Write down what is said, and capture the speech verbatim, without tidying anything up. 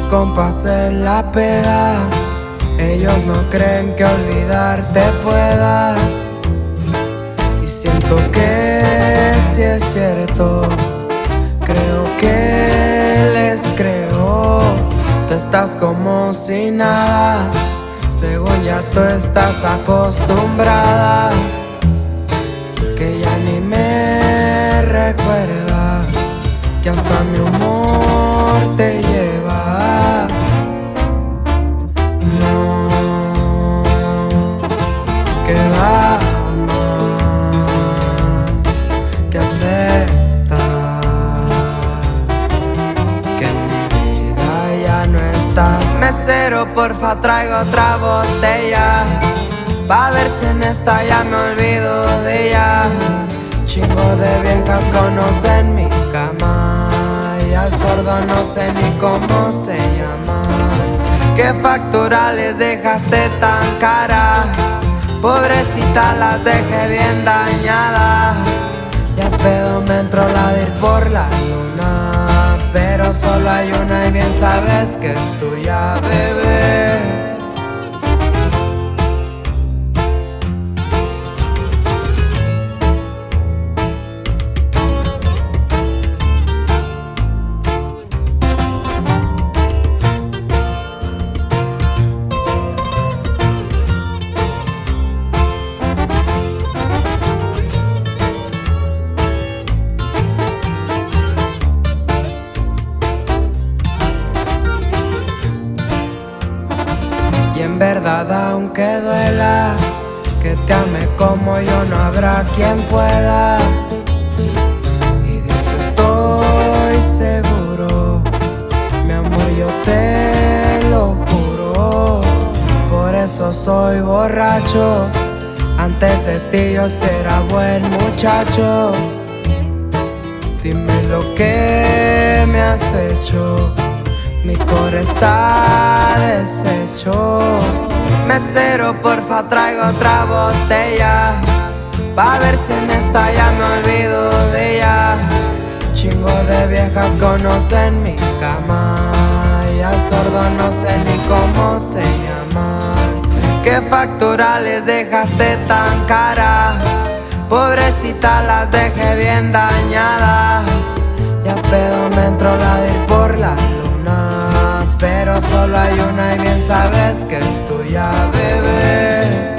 compas en la peda, ellos no creen que olvidarte pueda. Y siento que si es cierto, creo que les creo. Tú estás como si nada, según ya tú estás acostumbrada, que ya ni me recuerdas, que hasta mi humor te llevas. No, que va más que aceptar que en mi vida ya no estás. Mesero, porfa, traigo otra botella, va a ver si en esta ya me olvido de ella. Chingo de viejas conocen mi cama y al sordo no sé ni cómo se llama. ¿Qué factura les dejaste tan cara? Pobrecita, las dejé bien dañadas. Ya pedo me entró la de ir por la luna, pero solo hay una y bien sabes que es tuya, bebé. Y en verdad, aunque duela que te ame como yo, no habrá quien pueda. Y de eso estoy seguro, mi amor, yo te lo juro. Por eso soy borracho, antes de ti yo será buen muchacho. Dime lo que me has hecho, mi core está deshecho. Mesero, porfa, traigo otra botella, va a ver si en esta ya me olvido de ella. Chingo de viejas conocen mi cama y al sordo no sé ni cómo se llama. ¿Qué factura les dejaste tan cara? Pobrecita, las dejé bien dañadas. Ya pedo me entró la de ir por la luna, pero solo hay una y bien sabes que es tuya, bebé.